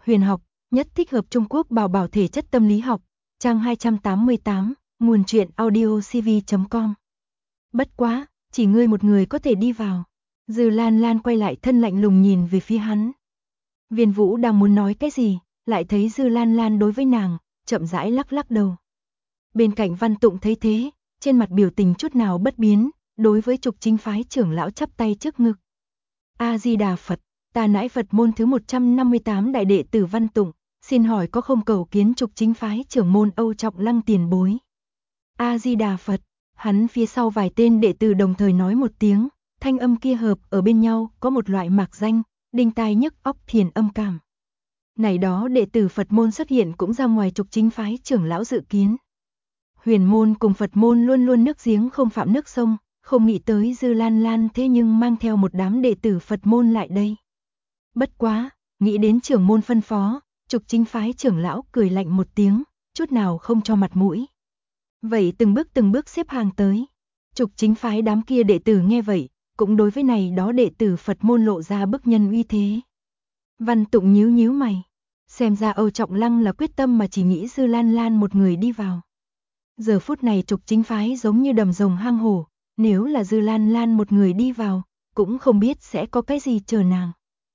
Huyền học, nhất thích hợp Trung Quốc bảo bảo thể chất tâm lý học, trang 288, nguồn truyện audiocv.com. Bất quá, chỉ ngươi một người có thể đi vào. Dư Lan Lan quay lại thân lạnh lùng nhìn về phía hắn. Viên Vũ đang muốn nói cái gì, lại thấy Dư Lan Lan đối với nàng, chậm rãi lắc lắc đầu. Bên cạnh Văn Tụng thấy thế, trên mặt biểu tình chút nào bất biến, đối với Trục Chính phái trưởng lão chắp tay trước ngực. A Di Đà Phật, ta nãi Phật môn thứ 158 đại đệ tử Văn Tụng, xin hỏi có không cầu kiến Trục Chính phái trưởng môn Âu Trọng Lăng tiền bối. A Di Đà Phật, hắn phía sau vài tên đệ tử đồng thời nói một tiếng, thanh âm kia hợp ở bên nhau, có một loại mạc danh, đinh tai nhức óc thiền âm cảm. Này đó đệ tử Phật môn xuất hiện cũng ra ngoài Trục Chính phái trưởng lão dự kiến. Huyền môn cùng Phật môn luôn luôn nước giếng không phạm nước sông, không nghĩ tới Dư Lan Lan thế nhưng mang theo một đám đệ tử Phật môn lại đây. Bất quá, nghĩ đến trưởng môn phân phó, Trục Chính phái trưởng lão cười lạnh một tiếng, chút nào không cho mặt mũi. Vậy từng bước xếp hàng tới. Trục Chính phái đám kia đệ tử nghe vậy, cũng đối với này đó đệ tử Phật môn lộ ra bức nhân uy thế. Văn Tụng nhíu nhíu mày, xem ra Âu Trọng Lăng là quyết tâm mà chỉ nghĩ Dư Lan Lan một người đi vào. Giờ phút này Trục Chính phái giống như đầm rồng hang hổ, nếu là Dư Lan Lan một người đi vào, cũng không biết sẽ có cái gì chờ nàng.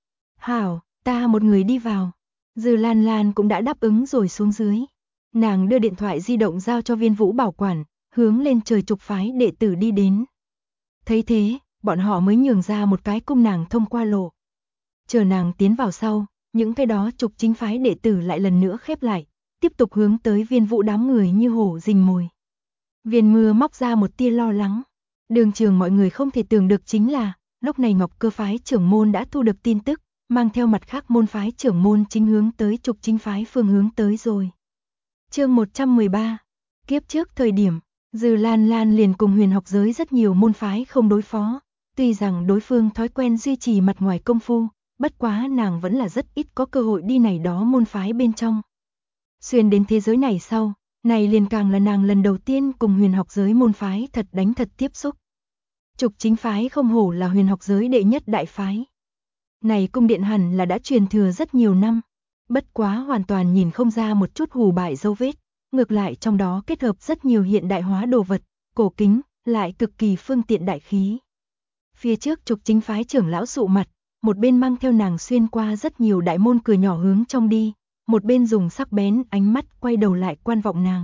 Hảo, ta một người đi vào. Dư Lan Lan cũng đã đáp ứng rồi xuống dưới. Nàng đưa điện thoại di động giao cho Viên Vũ bảo quản, hướng lên trời Trục phái đệ tử đi đến. Thấy thế, bọn họ mới nhường ra một cái cung nàng thông qua lộ. Chờ nàng tiến vào sau, những cái đó Trục Chính phái đệ tử lại lần nữa khép lại, tiếp tục hướng tới Viên Vũ đám người như hổ rình mồi. Viên Mưa móc ra một tia lo lắng. Đường trường mọi người không thể tưởng được chính là, lúc này Ngọc Cơ phái trưởng môn đã thu được tin tức, mang theo mặt khác môn phái trưởng môn chính hướng tới Trục Chính phái phương hướng tới rồi. Chương 113. Kiếp trước thời điểm, Dư Lan Lan liền cùng huyền học giới rất nhiều môn phái không đối phó, tuy rằng đối phương thói quen duy trì mặt ngoài công phu, bất quá nàng vẫn là rất ít có cơ hội đi này đó môn phái bên trong. Xuyên đến thế giới này sau, này liền càng là nàng lần đầu tiên cùng huyền học giới môn phái thật đánh thật tiếp xúc. Trục Chính phái không hổ là huyền học giới đệ nhất đại phái. Này cung điện hẳn là đã truyền thừa rất nhiều năm, bất quá hoàn toàn nhìn không ra một chút hù bại dấu vết, ngược lại trong đó kết hợp rất nhiều hiện đại hóa đồ vật, cổ kính, lại cực kỳ phương tiện đại khí. Phía trước Trục Chính phái trưởng lão sụ mặt, một bên mang theo nàng xuyên qua rất nhiều đại môn cửa nhỏ hướng trong đi, một bên dùng sắc bén ánh mắt quay đầu lại quan vọng nàng.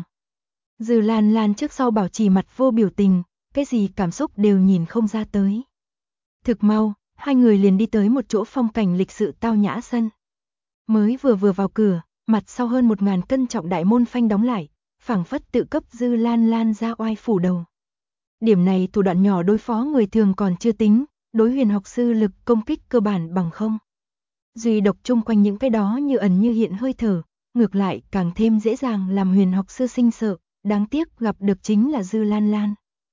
Dư Lan Lan trước sau bảo trì mặt vô biểu tình, cái gì cảm xúc đều nhìn không ra tới. Thực mau, hai người liền đi tới một chỗ phong cảnh lịch sự tao nhã sân. Mới vừa vào cửa, mặt sau hơn 1000 cân trọng đại môn phanh đóng lại, phảng phất tự cấp Dư Lan Lan ra oai phủ đầu. Điểm này thủ đoạn nhỏ đối phó người thường còn chưa tính, đối huyền học sư lực công kích cơ bản bằng không. Duy độc chung quanh những cái đó như ẩn như hiện hơi thở, ngược lại càng thêm dễ dàng làm huyền học sư sinh sợ, đáng tiếc gặp được chính là Dư Lan Lan.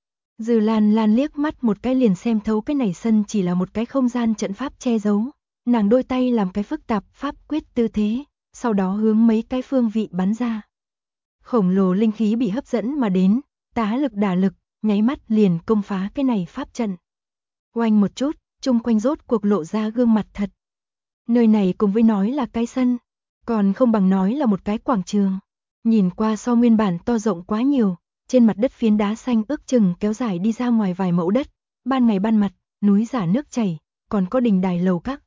Dư Lan Lan liếc mắt một cái liền xem thấu cái này sân chỉ là một cái không gian trận pháp che giấu, nàng đôi tay làm cái phức tạp pháp quyết tư thế, sau đó hướng mấy cái phương vị bắn ra. Khổng lồ linh khí bị hấp dẫn mà đến, tá lực đả lực, nháy mắt liền công phá cái này pháp trận. Oanh một chút, chung quanh rốt cuộc lộ ra gương mặt thật. Nơi này cùng với nói là cái sân, còn không bằng nói là một cái quảng trường. Nhìn qua so nguyên bản to rộng quá nhiều, trên mặt đất phiến đá xanh ước chừng kéo dài đi ra ngoài vài mẫu đất, ban ngày ban mặt, núi giả nước chảy, còn có đình đài lầu các.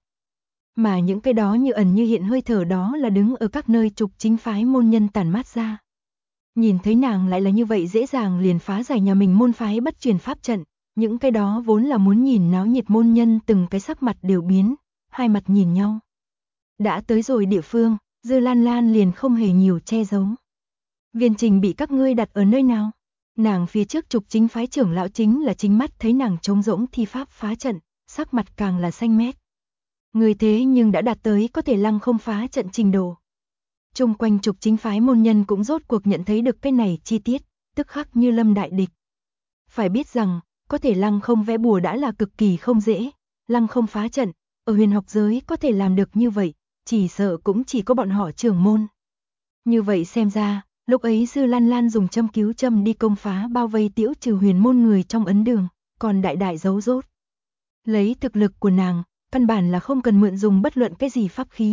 Mà những cái đó như ẩn như hiện hơi thở đó là đứng ở các nơi Trục Chính phái môn nhân tản mát ra. Nhìn thấy nàng lại là như vậy dễ dàng liền phá giải nhà mình môn phái bất truyền pháp trận, những cái đó vốn là muốn nhìn náo nhiệt môn nhân từng cái sắc mặt đều biến, hai mặt nhìn nhau. Đã tới rồi địa phương, Dư Lan Lan liền không hề nhiều che giấu. Viên Trình bị các ngươi đặt ở nơi nào? Nàng phía trước Trục Chính phái trưởng lão chính là chính mắt thấy nàng trống rỗng thi pháp phá trận, sắc mặt càng là xanh mét. Người thế nhưng đã đạt tới có thể lăng không phá trận trình độ. Chung quanh Trục Chính phái môn nhân cũng rốt cuộc nhận thấy được cái này chi tiết, tức khắc như lâm đại địch. Phải biết rằng, có thể lăng không vẽ bùa đã là cực kỳ không dễ, lăng không phá trận, ở huyền học giới có thể làm được như vậy, chỉ sợ cũng chỉ có bọn họ trưởng môn. Như vậy xem ra, lúc ấy Dư Lan Lan dùng châm cứu châm đi công phá bao vây tiễu trừ huyền môn người trong ấn đường, còn đại đại giấu rốt. Lấy thực lực của nàng, căn bản là không cần mượn dùng bất luận cái gì pháp khí,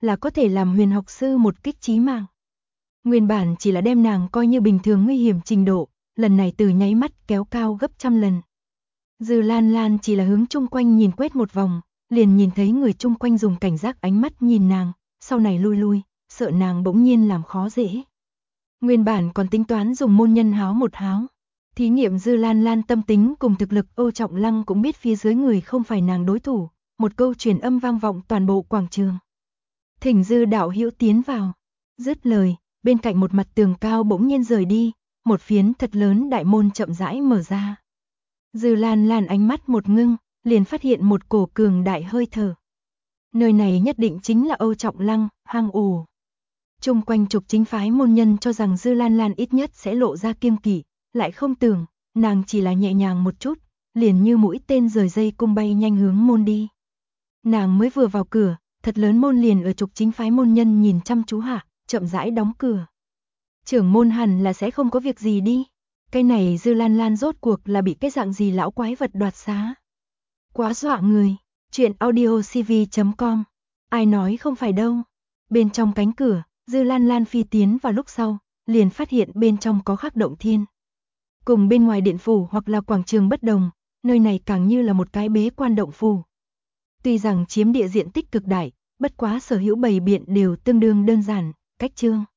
là có thể làm Huyền học sư một kích chí mạng. Nguyên bản chỉ là đem nàng coi như bình thường nguy hiểm trình độ, lần này từ nháy mắt kéo cao gấp trăm lần. Dư Lan Lan chỉ là hướng chung quanh nhìn quét một vòng, liền nhìn thấy người chung quanh dùng cảnh giác ánh mắt nhìn nàng, sau này lui lui, sợ nàng bỗng nhiên làm khó dễ. Nguyên bản còn tính toán dùng môn nhân háo một háo. Thí nghiệm Dư Lan Lan tâm tính cùng thực lực, Âu Trọng Lăng cũng biết phía dưới người không phải nàng đối thủ, một câu truyền âm vang vọng toàn bộ quảng trường. Thỉnh Dư đạo hữu tiến vào. Dứt lời, bên cạnh một mặt tường cao bỗng nhiên rời đi, một phiến thật lớn đại môn chậm rãi mở ra. Dư Lan Lan ánh mắt một ngưng, liền phát hiện một cổ cường đại hơi thở. Nơi này nhất định chính là Âu Trọng Lăng, hang ổ. Chung quanh trục chính phái môn nhân cho rằng Dư Lan Lan ít nhất sẽ lộ ra kiêng kỵ, lại không tưởng, nàng chỉ là nhẹ nhàng một chút, liền như mũi tên rời dây cung bay nhanh hướng môn đi. Nàng mới vừa vào cửa, thật lớn môn liền ở trục chính phái môn nhân nhìn chăm chú hạ, chậm rãi đóng cửa. Trưởng môn hẳn là sẽ không có việc gì đi. Cái này Dư Lan Lan rốt cuộc là bị cái dạng gì lão quái vật đoạt xá. Quá dọa người. Chuyện audiocv.com. Ai nói không phải đâu. Bên trong cánh cửa, Dư Lan Lan phi tiến vào lúc sau, liền phát hiện bên trong có khắc động thiên. Cùng bên ngoài điện phủ hoặc là quảng trường bất đồng, nơi này càng như là một cái bế quan động phủ. Tuy rằng chiếm địa diện tích cực đại, bất quá sở hữu bày biện đều tương đương đơn giản, cách trương.